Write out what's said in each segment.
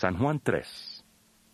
San Juan 3.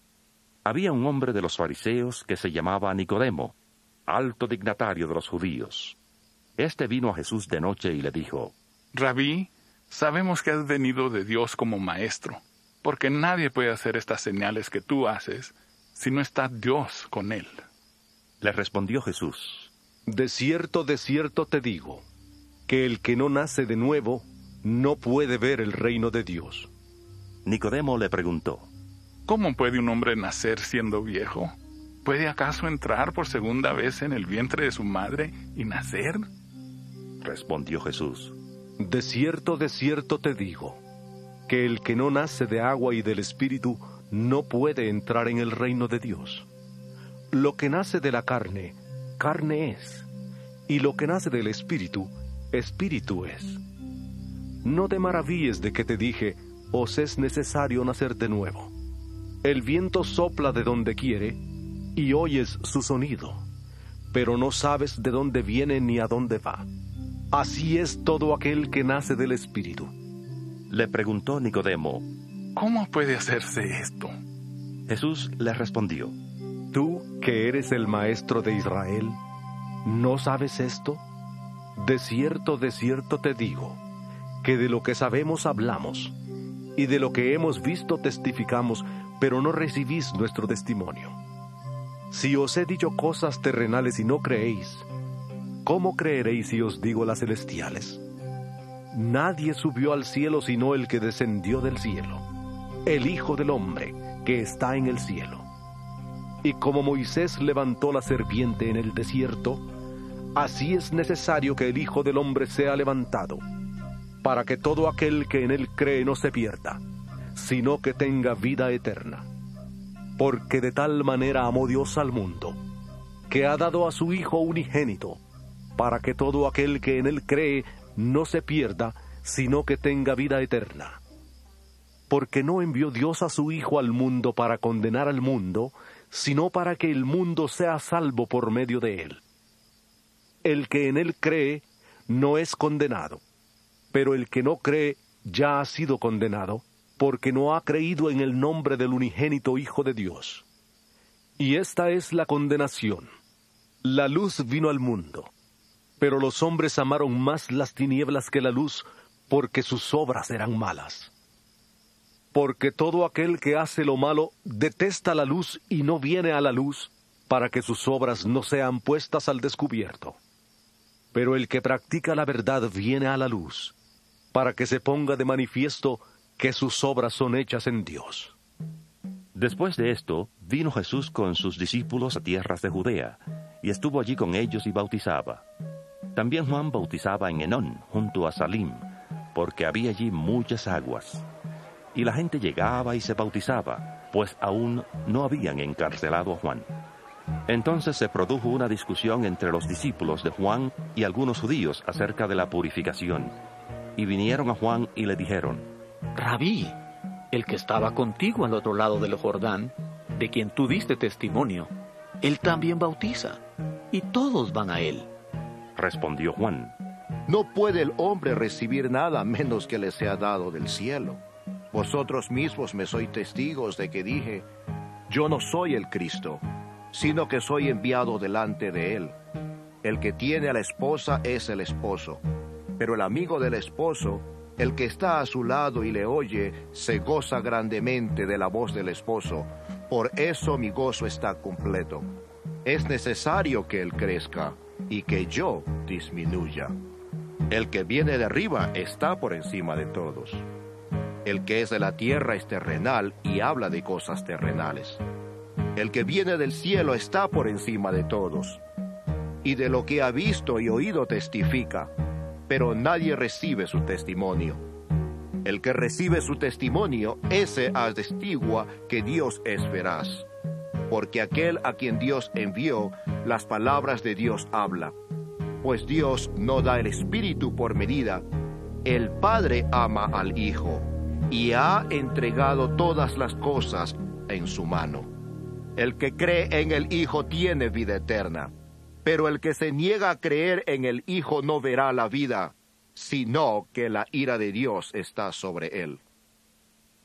Había un hombre de los fariseos que se llamaba Nicodemo, alto dignatario de los judíos. Este vino a Jesús de noche y le dijo: Rabí, sabemos que has venido de Dios como maestro, porque nadie puede hacer estas señales que tú haces si no está Dios con él. Le respondió Jesús: de cierto te digo, que el que no nace de nuevo no puede ver el reino de Dios. Nicodemo le preguntó: ¿Cómo puede un hombre nacer siendo viejo? ¿Puede acaso entrar por segunda vez en el vientre de su madre y nacer? Respondió Jesús: de cierto te digo, que el que no nace de agua y del Espíritu no puede entrar en el reino de Dios. Lo que nace de la carne, carne es, y lo que nace del Espíritu, Espíritu es. No te maravilles de que te dije, os es necesario nacer de nuevo. El viento sopla de donde quiere, y oyes su sonido, pero no sabes de dónde viene ni a dónde va. Así es todo aquel que nace del Espíritu. Le preguntó Nicodemo: ¿Cómo puede hacerse esto? Jesús le respondió: Tú, que eres el maestro de Israel, ¿no sabes esto? De cierto te digo, que de lo que sabemos hablamos, y de lo que hemos visto testificamos, pero no recibís nuestro testimonio. Si os he dicho cosas terrenales y no creéis, ¿cómo creeréis si os digo las celestiales? Nadie subió al cielo sino el que descendió del cielo, el Hijo del Hombre que está en el cielo. Y como Moisés levantó la serpiente en el desierto, así es necesario que el Hijo del Hombre sea levantado, para que todo aquel que en él cree no se pierda, sino que tenga vida eterna. Porque de tal manera amó Dios al mundo, que ha dado a su Hijo unigénito, para que todo aquel que en él cree no se pierda, sino que tenga vida eterna. Porque no envió Dios a su Hijo al mundo para condenar al mundo, sino para que el mundo sea salvo por medio de él. El que en él cree no es condenado, pero el que no cree ya ha sido condenado, porque no ha creído en el nombre del unigénito Hijo de Dios. Y esta es la condenación: la luz vino al mundo, pero los hombres amaron más las tinieblas que la luz, porque sus obras eran malas. Porque todo aquel que hace lo malo detesta la luz y no viene a la luz, para que sus obras no sean puestas al descubierto. Pero el que practica la verdad viene a la luz, para que se ponga de manifiesto que sus obras son hechas en Dios. Después de esto, vino Jesús con sus discípulos a tierras de Judea, y estuvo allí con ellos y bautizaba. También Juan bautizaba en Enón, junto a Salim, porque había allí muchas aguas. Y la gente llegaba y se bautizaba, pues aún no habían encarcelado a Juan. Entonces se produjo una discusión entre los discípulos de Juan y algunos judíos acerca de la purificación. Y vinieron a Juan y le dijeron: Rabí, el que estaba contigo al otro lado del Jordán, de quien tú diste testimonio, él también bautiza, y todos van a él. Respondió Juan: No puede el hombre recibir nada menos que le sea dado del cielo. Vosotros mismos me sois testigos de que dije: yo no soy el Cristo, sino que soy enviado delante de él. El que tiene a la esposa es el esposo, pero el amigo del esposo, el que está a su lado y le oye, se goza grandemente de la voz del esposo. Por eso mi gozo está completo. Es necesario que él crezca y que yo disminuya. El que viene de arriba está por encima de todos. El que es de la tierra es terrenal y habla de cosas terrenales. El que viene del cielo está por encima de todos. Y de lo que ha visto y oído testifica, pero nadie recibe su testimonio. El que recibe su testimonio, ese atestigua que Dios es veraz. Porque aquel a quien Dios envió, las palabras de Dios habla. Pues Dios no da el Espíritu por medida. El Padre ama al Hijo y ha entregado todas las cosas en su mano. El que cree en el Hijo tiene vida eterna, pero el que se niega a creer en el Hijo no verá la vida, sino que la ira de Dios está sobre él.